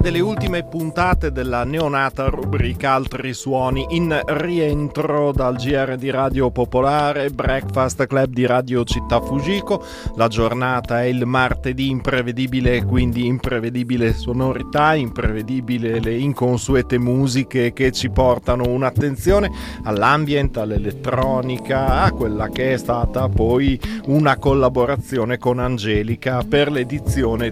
delle ultime puntate della neonata rubrica Altri Suoni, in rientro dal GR di Radio Popolare, Breakfast Club di Radio Città Fujiko. La giornata è il martedì imprevedibile, quindi imprevedibile sonorità, imprevedibile le inconsuete musiche che ci portano un'attenzione all'ambient, all'elettronica, a quella che è stata poi una collaborazione con Angelica per l'edizione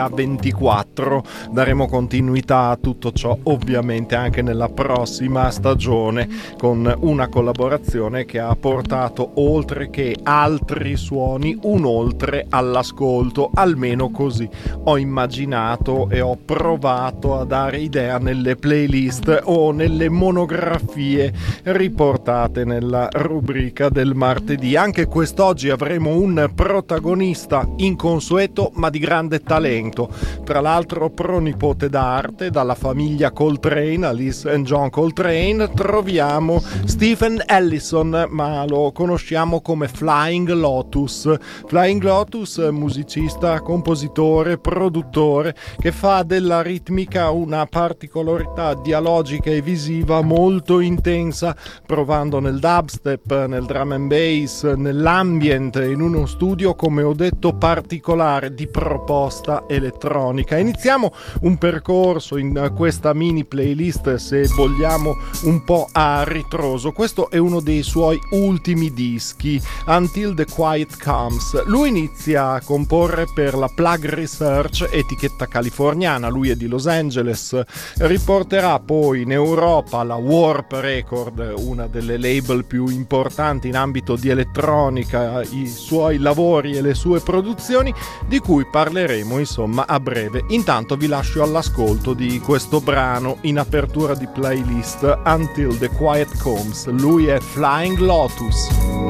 2024. Daremo continuità a tutto ciò ovviamente anche nella prossima stagione, con una collaborazione che ha portato, oltre che altri suoni, un oltre all'ascolto, almeno così ho immaginato e ho provato a dare idea nelle playlist o nelle monografie riportate nella rubrica del martedì. Anche quest'oggi avremo un protagonista inconsueto ma di grande talento, tra l'altro pronipote d'arte dalla famiglia Coltrane, Alice and John Coltrane. Troviamo Stephen Ellison, ma lo conosciamo come Flying Lotus. Flying Lotus, musicista, compositore, produttore, che fa della ritmica una particolarità dialogica e visiva molto intensa, provando nel dubstep, nel drum and bass, nell'ambient, in uno studio, come ho detto, particolare di proposta elettronica. Iniziamo un percorso in questa mini playlist, se vogliamo, un po' a ritroso. Questo è uno dei suoi ultimi dischi, Until the Quiet Comes. Lui inizia a comporre per la Plug Research, etichetta californiana, lui è di Los Angeles. Riporterà poi in Europa la Warp Record, una delle label più importanti in ambito di elettronica, i suoi lavori e le sue produzioni, di cui parleremo insomma a breve. Intanto vi lascio all'ascolto di questo brano in apertura di playlist, Until the Quiet Comes. Lui è Flying Lotus.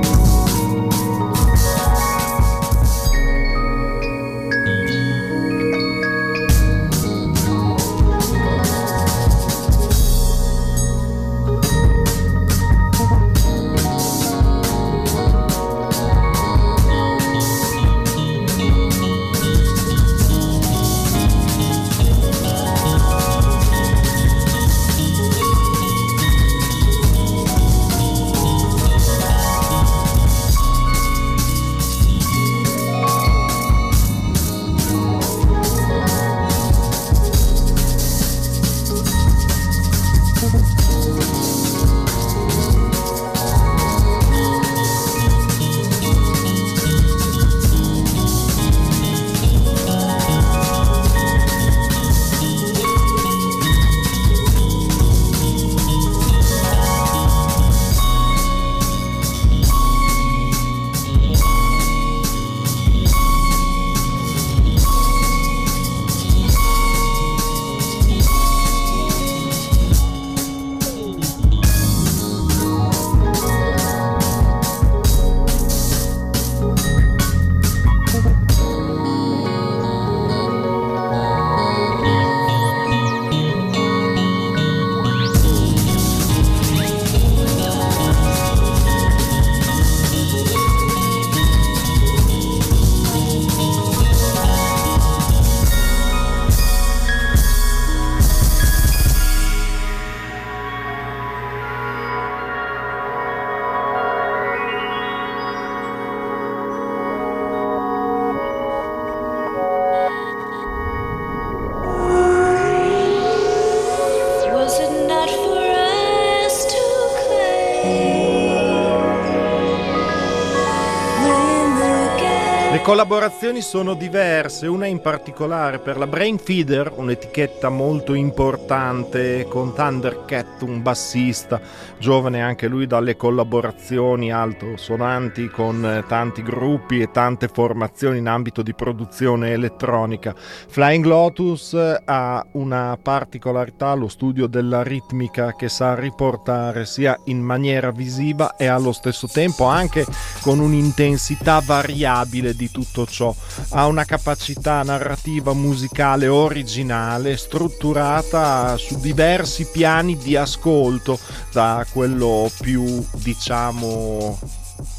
Le collaborazioni sono diverse, una in particolare per la Brain Feeder, un'etichetta molto importante, con Thundercat, un bassista giovane anche lui dalle collaborazioni alto-sonanti con tanti gruppi e tante formazioni in ambito di produzione elettronica. Flying Lotus ha una particolarità, lo studio della ritmica, che sa riportare sia in maniera visiva e allo stesso tempo anche con un'intensità variabile di tutto ciò. Ha una capacità narrativa musicale originale, strutturata su diversi piani di ascolto, da quello più, diciamo,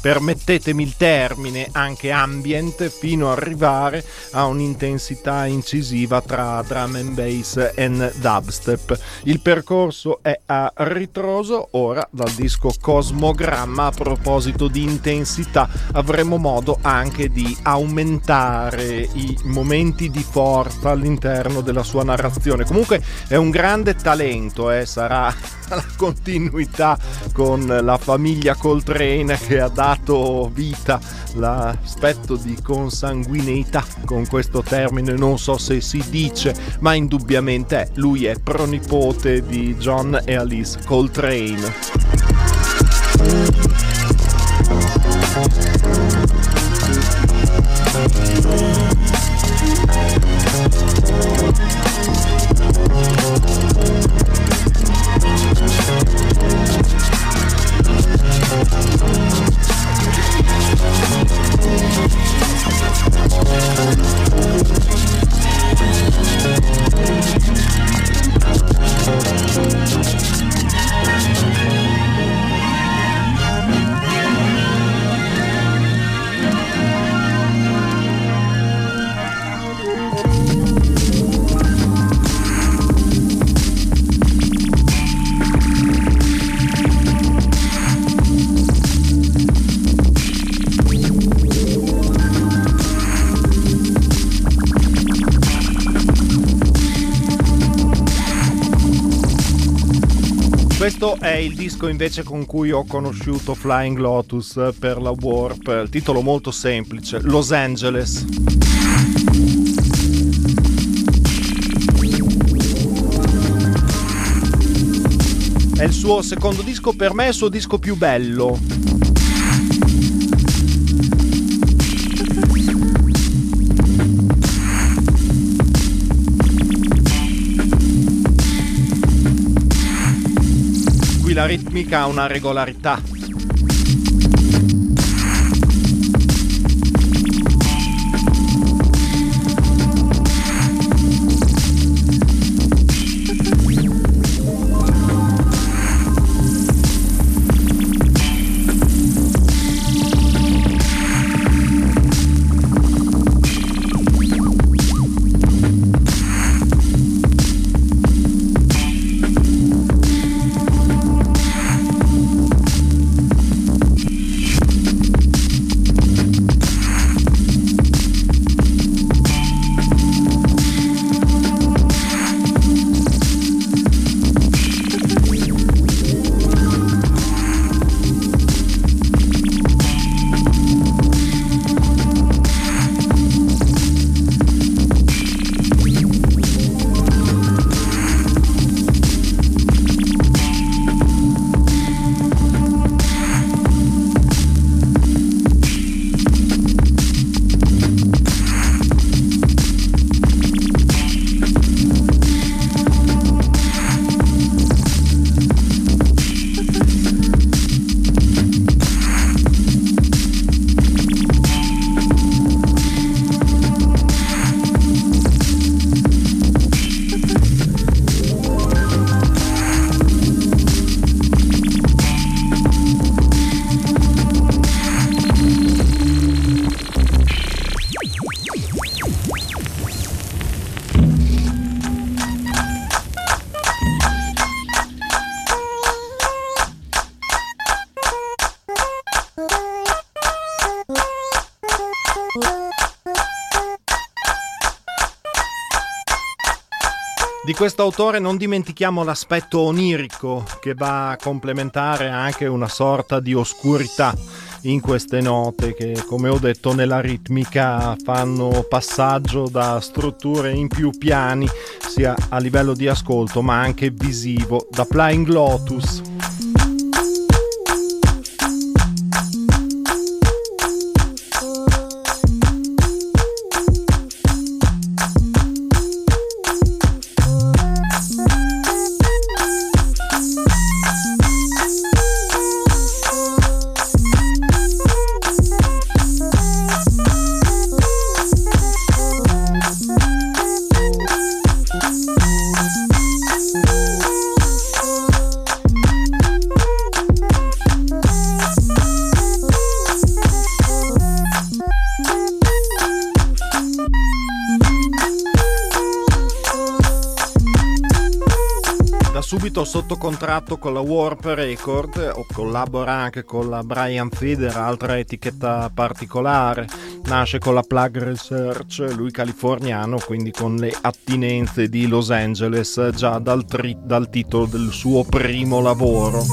permettetemi il termine, anche ambient, fino ad arrivare a un'intensità incisiva tra drum and bass e dubstep. Il percorso è a ritroso. Ora dal disco Cosmogramma, a proposito di intensità, avremo modo anche di aumentare i momenti di forza all'interno della sua narrazione. Comunque è un grande talento, sarà la continuità con la famiglia Coltrane che ha dato vita, l'aspetto di consanguineità, con questo termine non so se si dice, ma indubbiamente lui è pronipote di John e Alice Coltrane. Questo è il disco invece con cui ho conosciuto Flying Lotus per la Warp, il titolo molto semplice, Los Angeles. È il suo secondo disco, per me è il suo disco più bello. La ritmica ha una regolarità. Di questo autore non dimentichiamo l'aspetto onirico che va a complementare anche una sorta di oscurità in queste note che, come ho detto, nella ritmica fanno passaggio da strutture in più piani sia a livello di ascolto ma anche visivo, da Flying Lotus. da subito sotto contratto con la Warp Record, o collabora anche con la Brian Feder, altra etichetta particolare. Nasce con la Plug Research, lui californiano, quindi con le attinenze di Los Angeles già dal titolo del suo primo lavoro.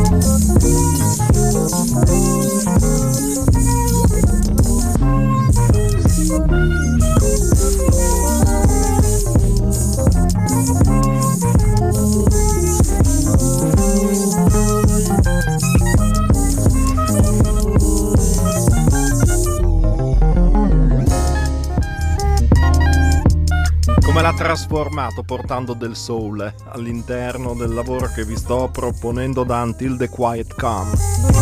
Come l'ha trasformato portando del soul all'interno del lavoro che vi sto proponendo da Until the Quiet Come.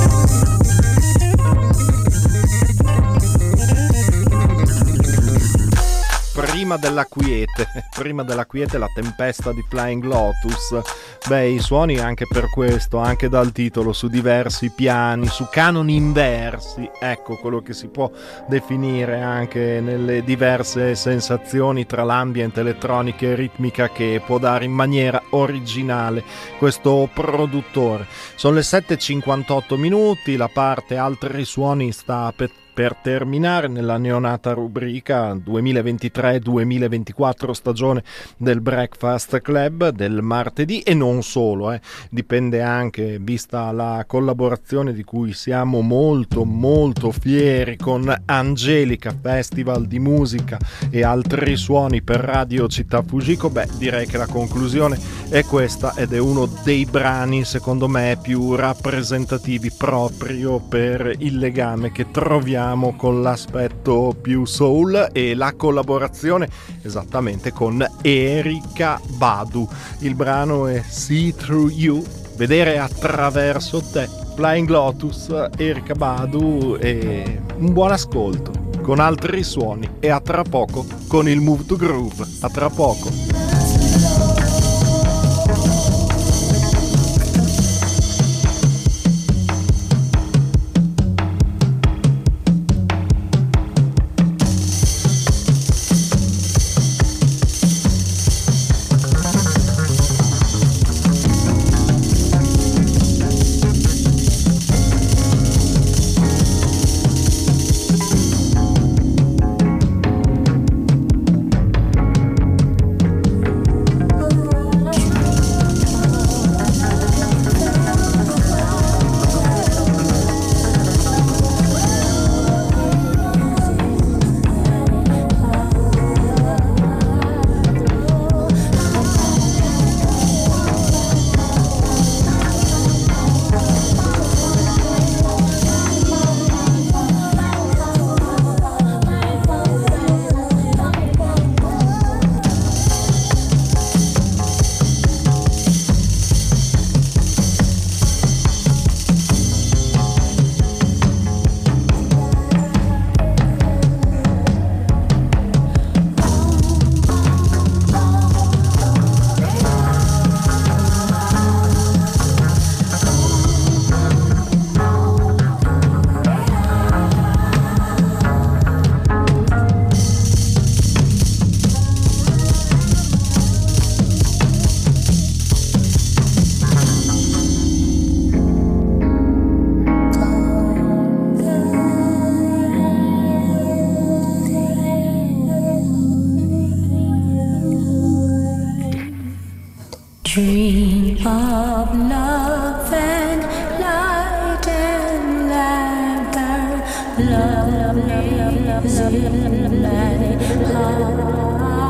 Prima della quiete la tempesta di Flying Lotus. Beh, i suoni anche per questo, anche dal titolo, su diversi piani, su canoni inversi, ecco quello che si può definire anche nelle diverse sensazioni tra l'ambient, elettronica e ritmica che può dare in maniera originale questo produttore. Sono le 7:58 minuti, la parte altri suoni sta per terminare nella neonata rubrica 2023-2024 stagione del Breakfast Club del martedì, e non solo, dipende anche, vista la collaborazione di cui siamo molto molto fieri con Angelica, Festival di musica e altri suoni per Radio Città Fujiko. Beh, direi che la conclusione è questa, ed è uno dei brani secondo me più rappresentativi proprio per il legame che troviamo con l'aspetto più soul e la collaborazione esattamente con Erykah Badu. Il brano è See Through You, vedere attraverso te. Flying Lotus, Erykah Badu, e un buon ascolto con altri suoni, e a tra poco con il Move to Groove. A tra poco. Dream of love and light and laughter, love, love, love, love, love, love, love, love, love, love,